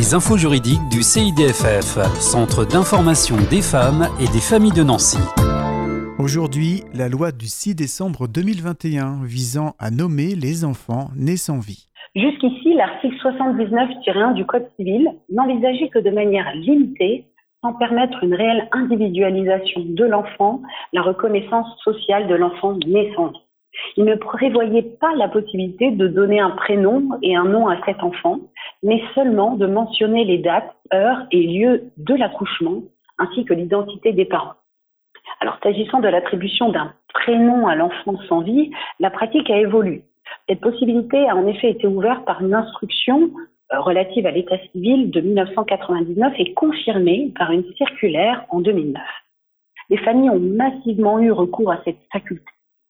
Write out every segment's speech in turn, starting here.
Les infos juridiques du CIDFF, Centre d'information des femmes et des familles de Nancy. Aujourd'hui, la loi du 6 décembre 2021 visant à nommer les enfants nés sans vie. Jusqu'ici, l'article 79-1 du Code civil n'envisageait que de manière limitée, sans permettre une réelle individualisation de l'enfant, la reconnaissance sociale de l'enfant né sans vie. Il ne prévoyait pas la possibilité de donner un prénom et un nom à cet enfant, mais seulement de mentionner les dates, heures et lieux de l'accouchement, ainsi que l'identité des parents. Alors, s'agissant de l'attribution d'un prénom à l'enfant sans vie, la pratique a évolué. Cette possibilité a en effet été ouverte par une instruction relative à l'état civil de 1999 et confirmée par une circulaire en 2009. Les familles ont massivement eu recours à cette faculté.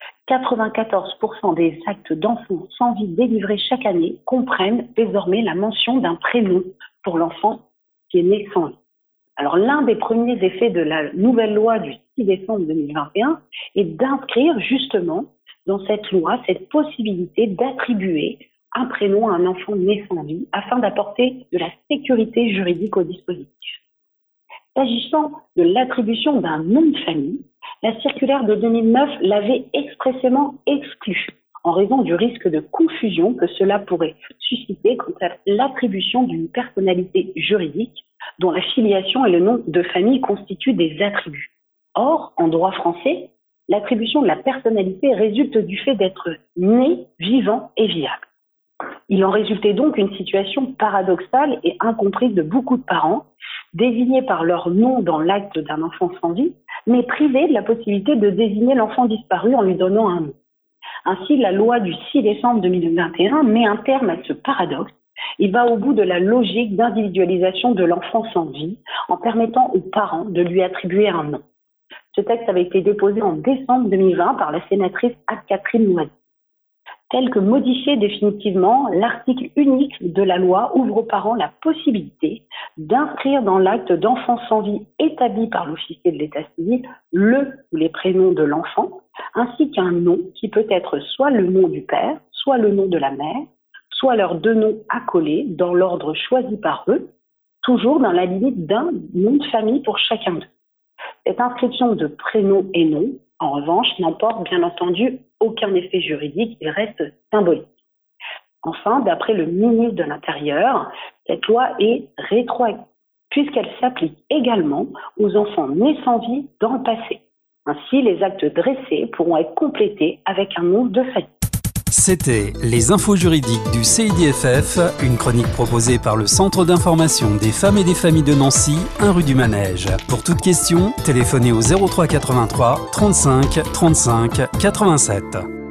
94% des actes d'enfants sans vie délivrés chaque année comprennent désormais la mention d'un prénom pour l'enfant qui est né sans vie. Alors, l'un des premiers effets de la nouvelle loi du 6 décembre 2021 est d'inscrire justement dans cette loi cette possibilité d'attribuer un prénom à un enfant né sans vie afin d'apporter de la sécurité juridique au dispositif. S'agissant de l'attribution d'un nom de famille, la circulaire de 2009 l'avait expressément exclu en raison du risque de confusion que cela pourrait susciter quant à l'attribution d'une personnalité juridique dont la filiation et le nom de famille constituent des attributs. Or, en droit français, l'attribution de la personnalité résulte du fait d'être né, vivant et viable. Il en résultait donc une situation paradoxale et incomprise de beaucoup de parents, désignés par leur nom dans l'acte d'un enfant sans vie, mais privés de la possibilité de désigner l'enfant disparu en lui donnant un nom. Ainsi, la loi du 6 décembre 2021 met un terme à ce paradoxe. Il va au bout de la logique d'individualisation de l'enfant sans vie en permettant aux parents de lui attribuer un nom. Ce texte avait été déposé en décembre 2020 par la sénatrice Anne-Catherine Loisier. Tel que modifié définitivement, l'article unique de la loi ouvre aux parents la possibilité d'inscrire dans l'acte d'enfant sans vie établi par l'officier de l'état civil le ou les prénoms de l'enfant, ainsi qu'un nom qui peut être soit le nom du père, soit le nom de la mère, soit leurs deux noms accolés dans l'ordre choisi par eux, toujours dans la limite d'un nom de famille pour chacun d'eux. Cette inscription de prénom et nom, en revanche, n'emporte bien entendu aucun effet juridique, il reste symbolique. Enfin, d'après le ministre de l'Intérieur, cette loi est rétroactive, puisqu'elle s'applique également aux enfants nés sans vie dans le passé. Ainsi, les actes dressés pourront être complétés avec un nom de famille. C'était les infos juridiques du CIDFF, une chronique proposée par le Centre d'information des femmes et des familles de Nancy, 1 rue du Manège. Pour toute question, téléphonez au 03 83 35 35 87.